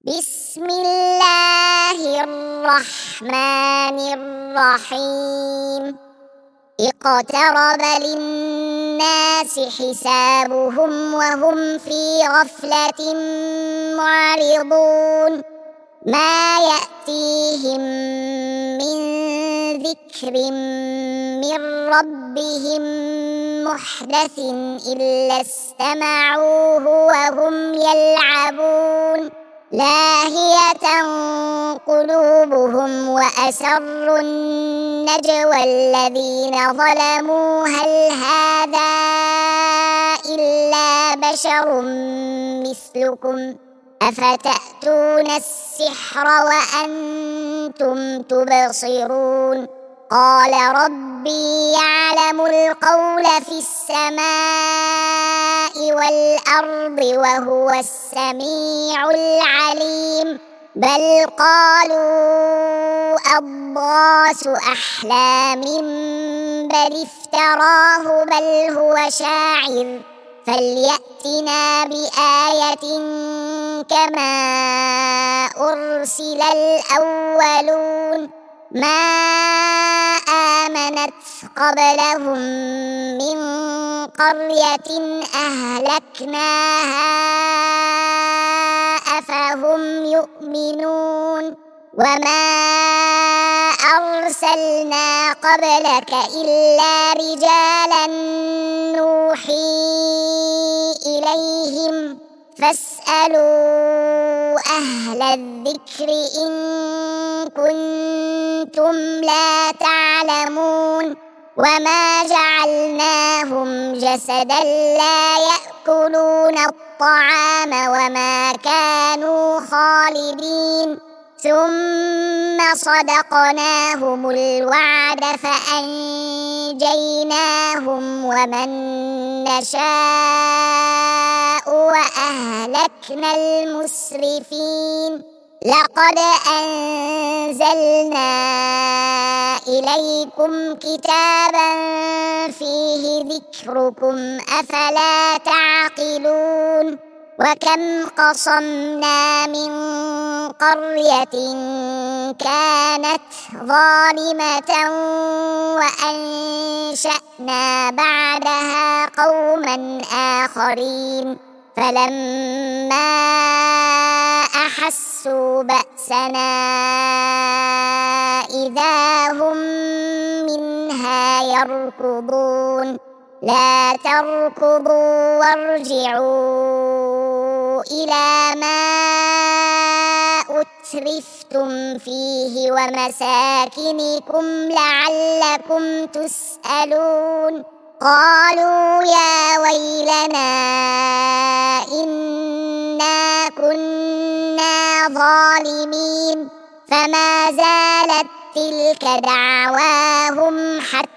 بسم الله الرحمن الرحيم اقترب للناس حسابهم وهم في غفلة معرضون ما يأتيهم من ذكر من ربهم محدث إلا استمعوه وهم يلعبون لاهية قلوبهم وأسروا النجوى الذين ظلموا هل هذا إلا بشر مثلكم أفتأتون السحر وأنتم تبصرون قال ربي يعلم القول في السماء والأرض وهو السميع العليم بل قالوا أضغاث أحلام بل افتراه بل هو شاعر فليأتنا بآية كما أرسل الأولون ما آمنت قبلهم من قرية أهلكناها أفهم يؤمنون وما أرسلنا قبلك إلا رجالا نوحي إليهم فاسألوا أهل الذكر إن كنتم لا تعلمون وما جعلناهم جسدا لا يأكلون الطعام وما كانوا خالدين ثم صدقناهم الوعد فأنجيناهم ومن نشاء وأهلكنا المسرفين لقد أنزلنا إليكم كتابا فيه ذكركم أفلا تعقلون وكم قصمنا من قرية كانت ظالمة وأنشأنا بعدها قوما آخرين فلما أحسوا بأسنا إذا هم منها يركضون لا تركضوا وارجعوا إلى ما أترفتم فيه ومساكنكم لعلكم تسألون قالوا يا ويلنا إنا كنا ظالمين فما زالت تلك دعواهم حتى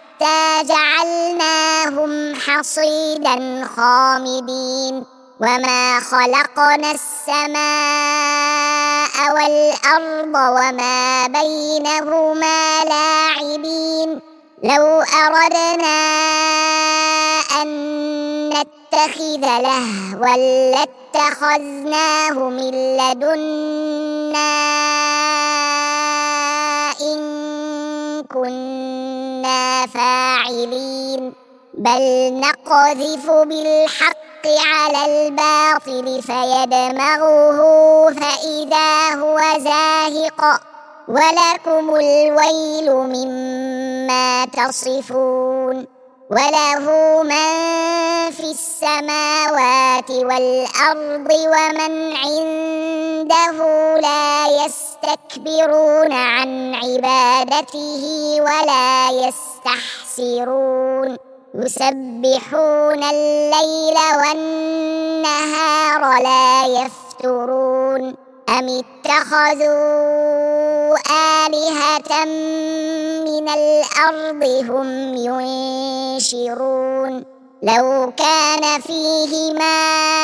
جعلناهم حصيدا خامدين وما خلقنا السماء والأرض وما بينهما لاعبين لو أردنا أن نتخذ لهوا لاتخذناه من لدنا إن كنا فاعلين بل نقذف بالحق على الباطل فيدمغه فإذا هو زاهق ولكم الويل مما تصفون وله من في السماوات والأرض ومن عنده لا يستكبرون عن عبادته ولا يستحسرون يسبحون الليل والنهار لا يفترون أم اتخذوا آلهة من الأرض هم ينشرون لو كان فيهما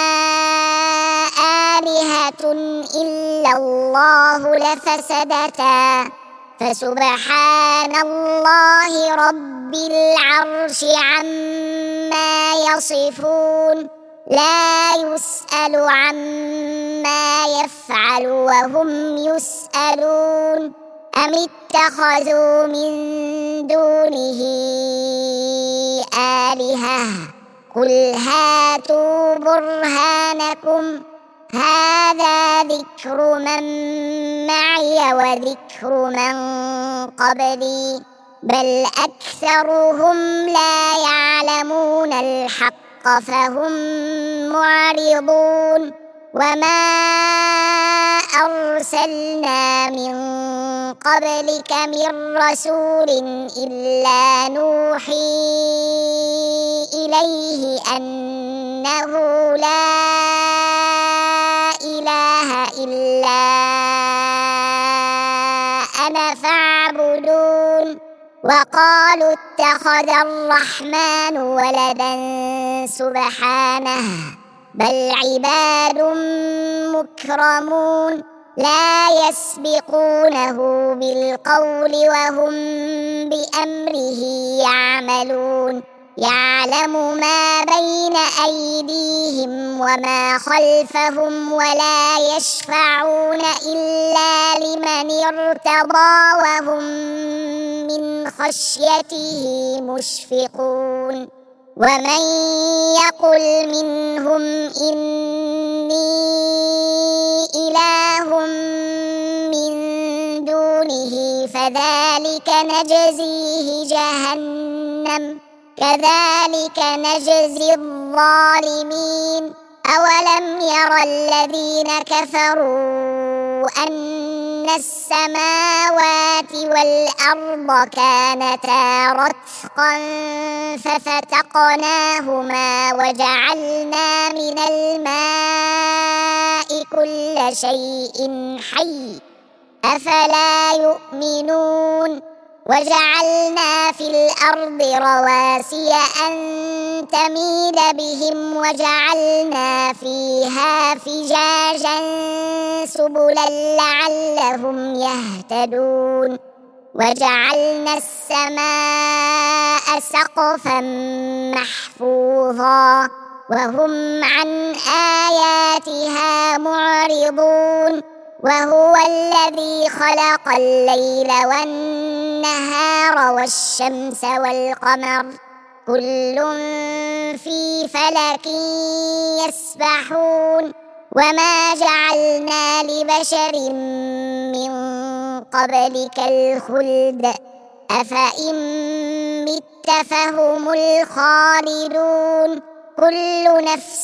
آلهة إلا الله لفسدتا فسبحان الله رب العرش عما يصفون لا يسأل عما يفعل وهم يسألون أم اتخذوا من دونه آلهة قل هاتوا برهانكم هذا ذكر من معي وذكر من قبلي بل أكثرهم لا يعلمون الحق فهم معرضون وما أرسلنا من قبلك من رسول إلا نوحي إليه أنه لا إله إلا أنا فاعبدون وقالوا اتخذ الرحمن ولدا سبحانه بل عباد مكرمون لا يسبقونه بالقول وهم بأمره يعملون يعلم ما بين أيديهم وما خلفهم ولا يشفعون إلا لمن ارتضى وهم من خشيته مشفقون ومن يقل منهم إني إله من دونه فذلك نجزيه جهنم كذلك نجزي الظالمين أولم ير الذين كفروا أن السماوات والأرض كانتا رتقا ففتقناهما وجعلنا من الماء كل شيء حي أفلا يؤمنون وجعلنا في الأرض رواسي أن تميد بهم وجعلنا فيها فجاجا سبلا لعلهم يهتدون وجعلنا السماء سقفا محفوظا وهم عن آياتها معرضون وهو الذي خلق الليل والنهار والشمس والقمر كل في فلك يسبحون وما جعلنا لبشر من قبلك الخلد أفإن مت فهم الخالدون كل نفس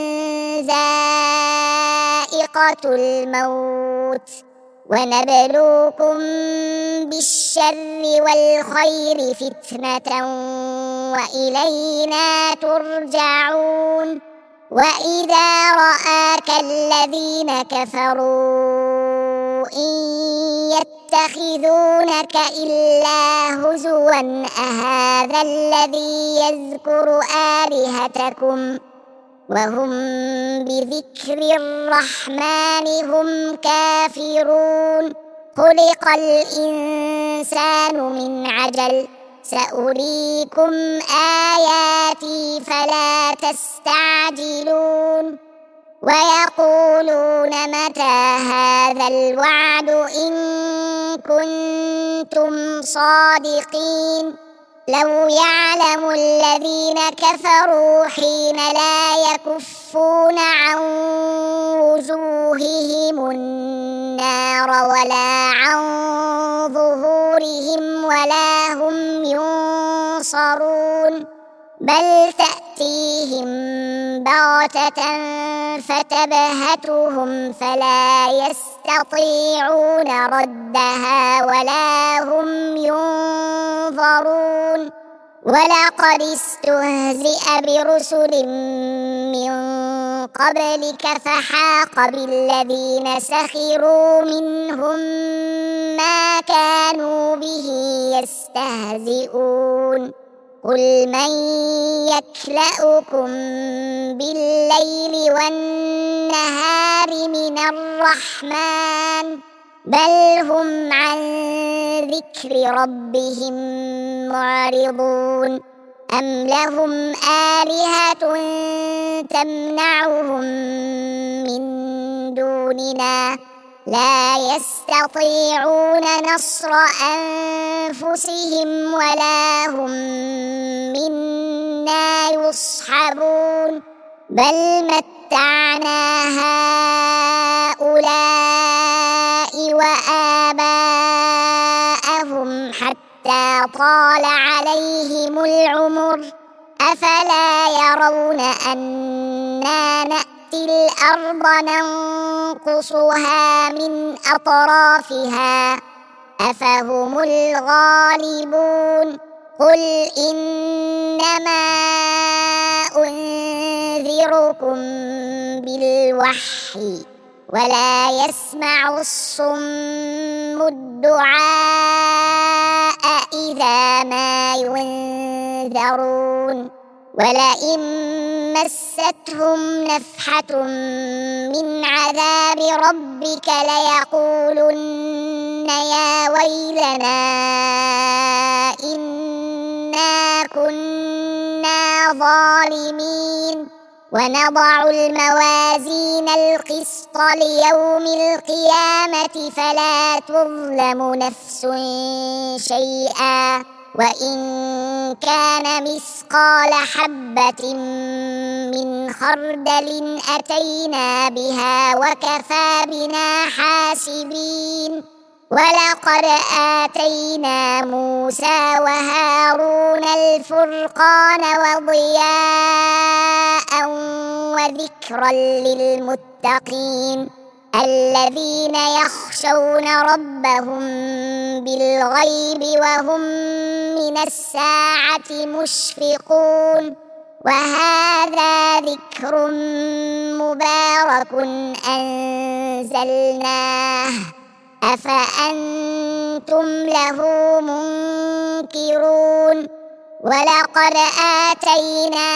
ذائقة الموت ونبلوكم بالشر والخير فتنة وإلينا ترجعون وإذا رآك الذين كفروا إن يتخذونك إلا هزوا أهذا الذي يذكر آلهتكم وهم بذكر الرحمن هم كافرون خلق الإنسان من عجل سأريكم آياتي فلا تستعجلون ويقولون متى هذا الوعد إن كنتم صادقين لو يعلم الذين كفروا حين لا يكفون عن وجوههم النار ولا عن ظهورهم ولا هم ينصرون بل تأتيهم بغتة فتبهتهم فلا يستطيعون ردها ولا هم ينظرون ولقد استهزئ برسل من قبلك فحاق بالذين سخروا منهم ما كانوا به يستهزئون قل من يكلأكم بالليل والنهار من الرحمن بل هم عن ذكر ربهم معرضون أم لهم آلهة تمنعهم من دوننا لا يستطيعون نصر أنفسهم ولا هم منا يصحبون بل متعنا هؤلاء وآباءهم حتى طال عليهم العمر أفلا يرون أنا نأتي الأرض ننقصها من أطرافها أفهم الغالبون قل إنما أنذركم بالوحي ولا يسمع الصم الدعاء إذا ما ينذرون ولئن مستهم نفحة من عذاب ربك ليقولن يا ويلنا إنا كنا ظالمين ونضع الموازين القسط ليوم القيامة فلا تظلم نفس شيئا وإن كان مثقال حبة من خردل أتينا بها وكفى بنا حاسبين ولقد آتينا موسى وهارون الفرقان وضياء وذكرا للمتقين الذين يخشون ربهم بالغيب وهم من الساعة مشفقون وهذا ذكر مبارك أنزلناه أفأنتم له منكرون ولقد آتينا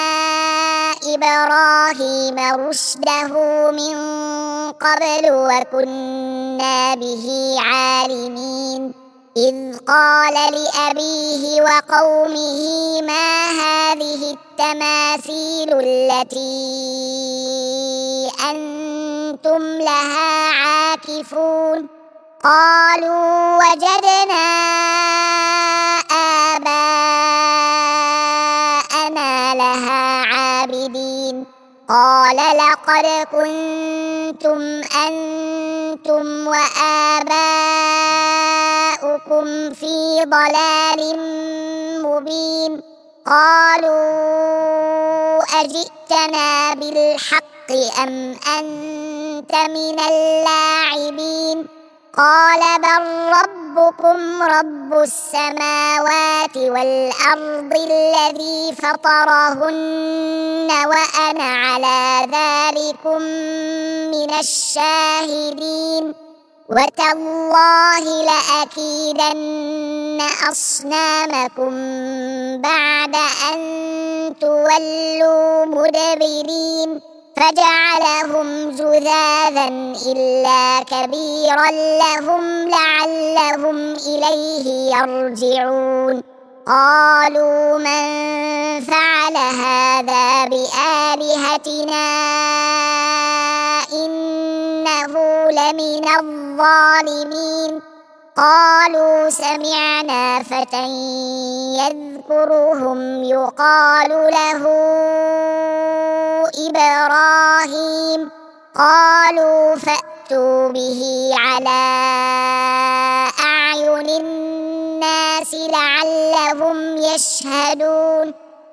إبراهيم رشده من قبل وكنا به عالمين إذ قال لأبيه وقومه ما هذه التماثيل التي أنتم لها عاكفون قالوا وجدنا آباءنا لها عابدين قال لقد كنتم أنتم وآباؤكم في ضلال مبين قالوا أجئتنا بالحق أم أنت من اللاعبين قال بل ربكم رب السماوات والأرض الذي فطرهن وأنا على ذلكم من الشاهدين وتالله لأكيدن أصنامكم بعد أن تولوا مدبرين فجعلهم جذاذا إلا كبيرا لهم لعلهم إليه يرجعون قالوا من فعل هذا بآلهتنا إنه لمن الظالمين قالوا سمعنا فتى يذكرهم يقال له إبراهيم قالوا فأتوا به على أعين الناس لعلهم يشهدون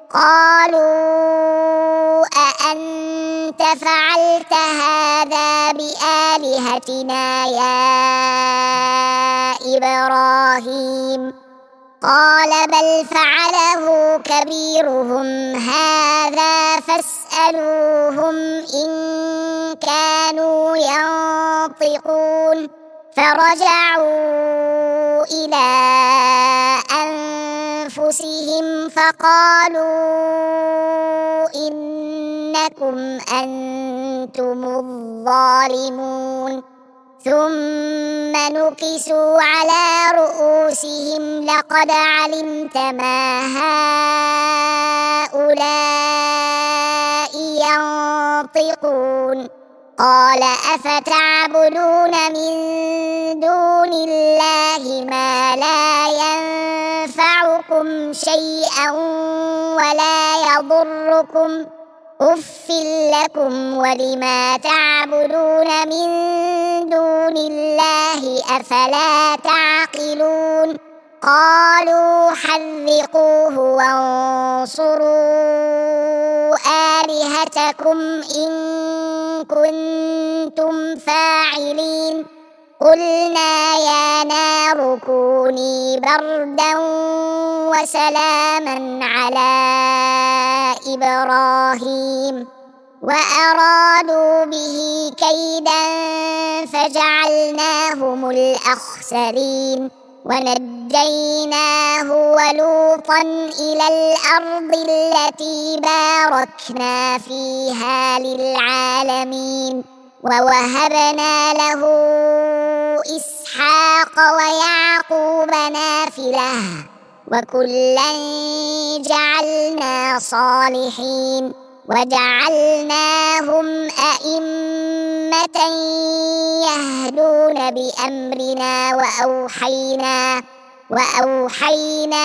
قالوا أأنت فعلت هذا بآلهتنا يا إبراهيم قال بل فعله كبيرهم هذا فاسألوهم إن كانوا ينطقون فرجعوا إلى أنفسهم فقالوا إنكم أنتم الظالمون ثم نكسوا على رؤوسهم لقد علمت ما هؤلاء ينطقون قال أفتعبدون من دون الله ما لا ينفعكم شيئا ولا يضركم أف لكم ولما تعبدون من دون الله أفلا تعقلون قالوا حرقوه وانصروا آلهتكم إن كنتم فاعلين قلنا يا نار كوني بردا وسلاما على إبراهيم وأرادوا به كيدا فجعلناهم الأخسرين ونجيناه ولوطا إلى الأرض التي باركنا فيها للعالمين ووهبنا له إسحاق ويعقوب نافلة وكلا جعلنا صالحين وجعلناهم أئمة يهدون بأمرنا وأوحينا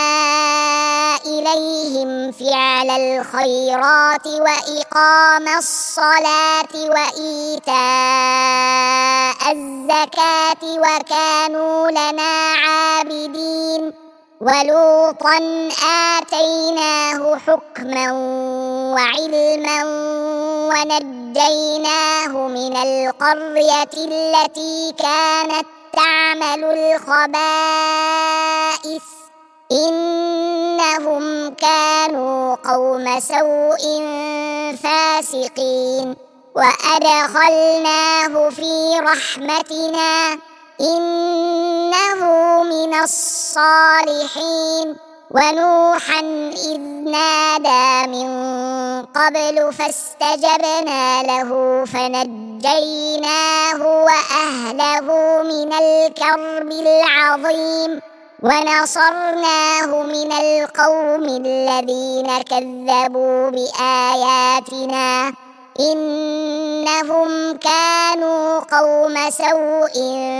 إليهم فعل الخيرات وإقام الصلاة وإيتاء الزكاة وكانوا لنا عابدين ولوطا آتيناه حكما وعلما ونجيناه من القرية التي كانت تعمل الخبائث إنهم كانوا قوم سوء فاسقين وأدخلناه في رحمتنا إنه من الصالحين ونوحا إذ نادى من قبل فاستجبنا له فنجيناه وأهله من الكرب العظيم ونصرناه من القوم الذين كذبوا بآياتنا إنهم كانوا قوم سوء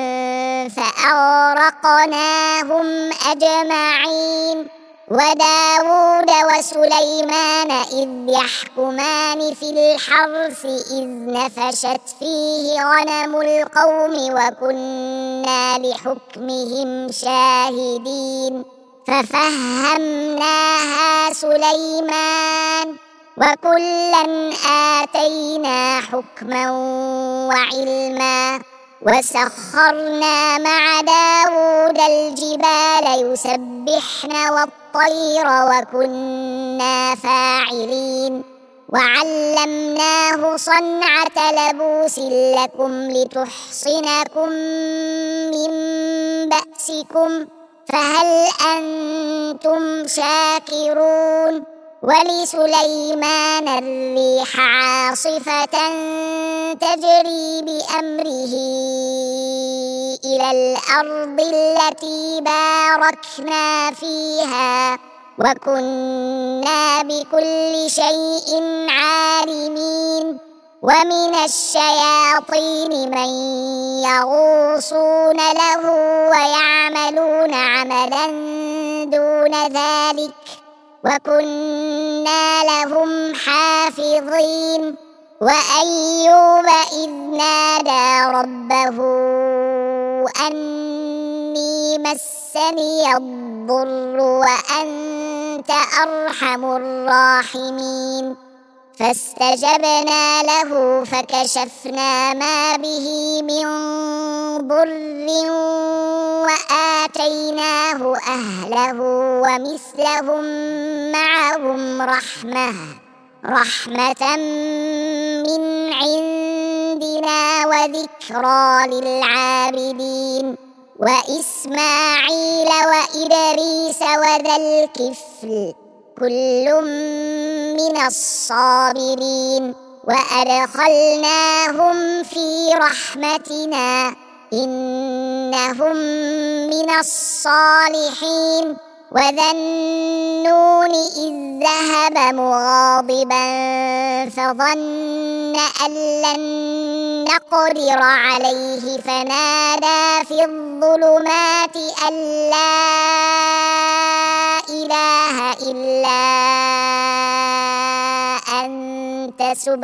فأغرقناهم أجمعين وداود وسليمان إذ يحكمان في الحرث إذ نفشت فيه غنم القوم وكنا لحكمهم شاهدين ففهمناها سليمان وكلا آتينا حكما وعلما وسخرنا مع داود الجبال يسبحن والطير وكنا فاعلين وعلمناه صنعة لبوس لكم لتحصنكم من بأسكم فهل أنتم شاكرون ولسليمان الريح عاصفة تجري بأمره إلى الأرض التي باركنا فيها وكنا بكل شيء عالمين ومن الشياطين من يغوصون له ويعملون عملا دون ذلك وكنا لهم حافظين وأيوب إذ نادى ربه أني مسني الضر وأنت أرحم الراحمين فاستجبنا له فكشفنا ما به من ضر وآتيناه أهله ومثلهم معهم رحمة من عندنا وذكرى للعابدين وإسماعيل وإدريس وذا الكفل كل من الصابرين وأدخلناهم في رحمتنا إنهم من الصالحين وذا النون إذ ذهب مغاضبا فظن أن لن نقدر عليه فنادى في الظلمات أن لا إله إلا أنت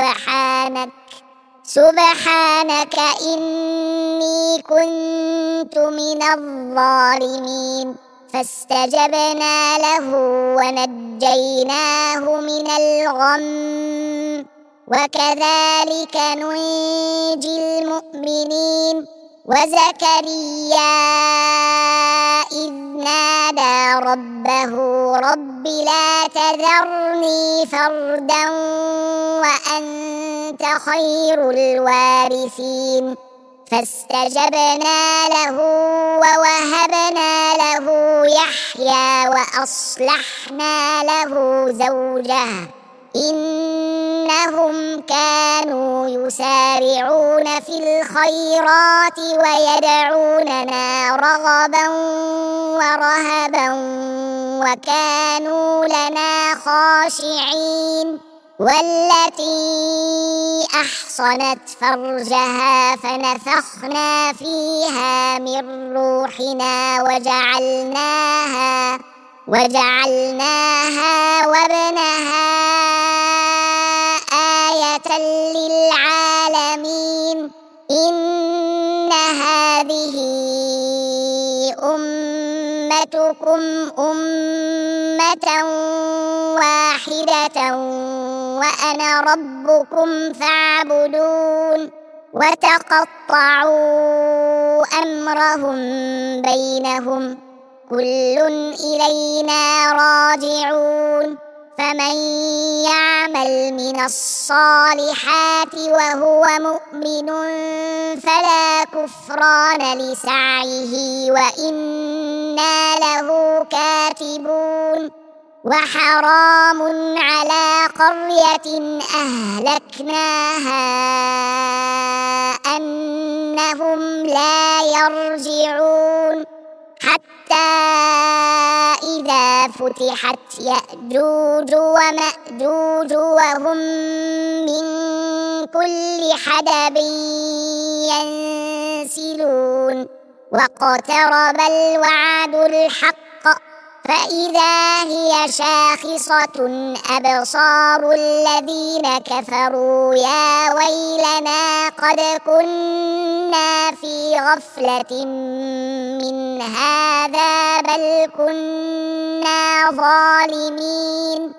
سبحانك إني كنت من الظالمين فاستجبنا له ونجيناه من الغم وكذلك ننجي المؤمنين وزكريا إذ نادى ربه رب لا تذرني فردا وأنت خير الوارثين فاستجبنا له ووهبنا له يحيى وأصلحنا له زوجه إنهم كانوا يسارعون في الخيرات ويدعوننا رغبا ورهبا وكانوا لنا خاشعين والتي أحصنت فرجها فنفخنا فيها من روحنا وجعلناها وابنها آية للعالمين إن هذه أمتكم أمة واحدة وأنا ربكم فاعبدون وتقطعوا أمرهم بينهم كل إلينا راجعون فمن يعمل من الصالحات وهو مؤمن فلا كفران لسعيه وإنا له كاتبون وحرام على قرية أهلكناها أنهم لا يرجعون حتى إذا فتحت يأجوج ومأجوج وهم من كل حدب ينسلون واقترب الوعد الحق فإذا هي شاخصة أبصار الذين كفروا يا ويلنا قد كنا في غفلة من هذا بل كنا ظالمين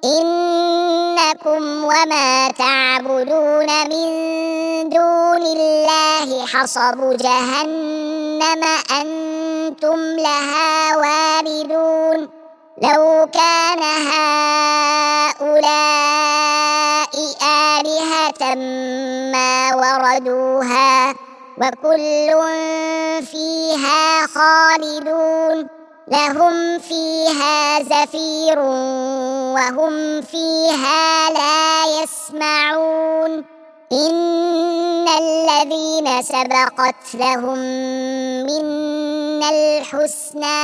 إنكم وما تعبدون من دون الله حصب جهنم أنتم لها واردون لو كان هؤلاء آلهة ما وردوها وكل فيها خالدون لهم فيها زفير وهم فيها لا يسمعون إن الذين سبقت لهم منا الحسنى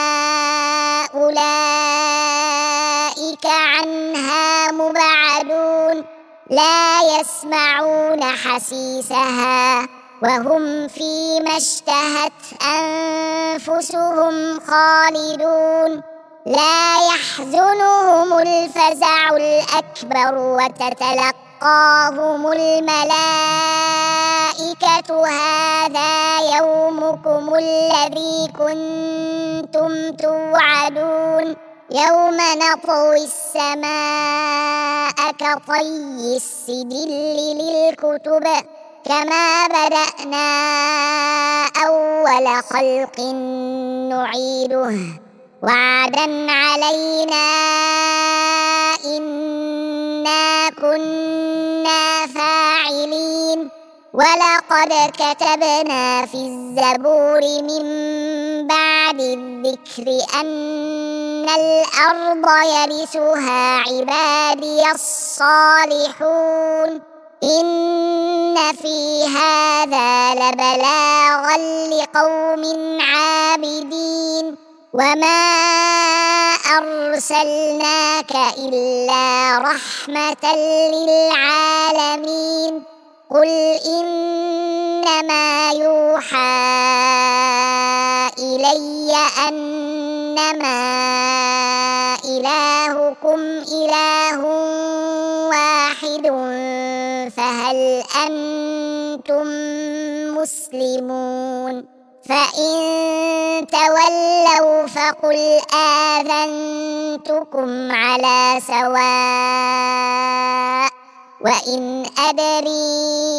أولئك عنها مبعدون لا يسمعون حسيسها وهم فيما اشتهت أنفسهم خالدون لا يحزنهم الفزع الأكبر وتتلقاهم الملائكة هذا يومكم الذي كنتم توعدون يوم نطوي السماء كطي السجل للكتب كما بدأنا أول خلق نعيده وعدا علينا إنا كنا فاعلين ولقد كتبنا في الزبور من بعد الذكر أن الأرض يرثها عبادي الصالحون إن في هذا لبلاغا لقوم عابدين وما أرسلناك إلا رحمة للعالمين قل إنما يوحى إلي أنما إلهكم إله واحد فهل أنتم مسلمون فإن تولوا فقل آذنتكم على سواء وإن أدري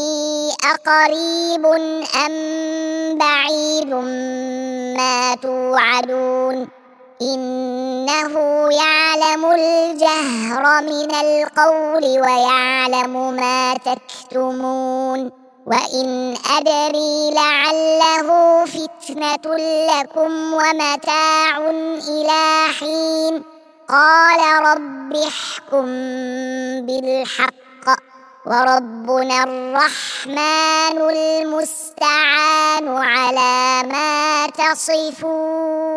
أقريب أم بعيد ما توعدون إنه يعلم الجهر من القول ويعلم ما تكتمون وإن أدري لعله فتنة لكم ومتاع إلى حين قال رب احكم بالحق وربنا الرحمن المستعان على ما تصفون.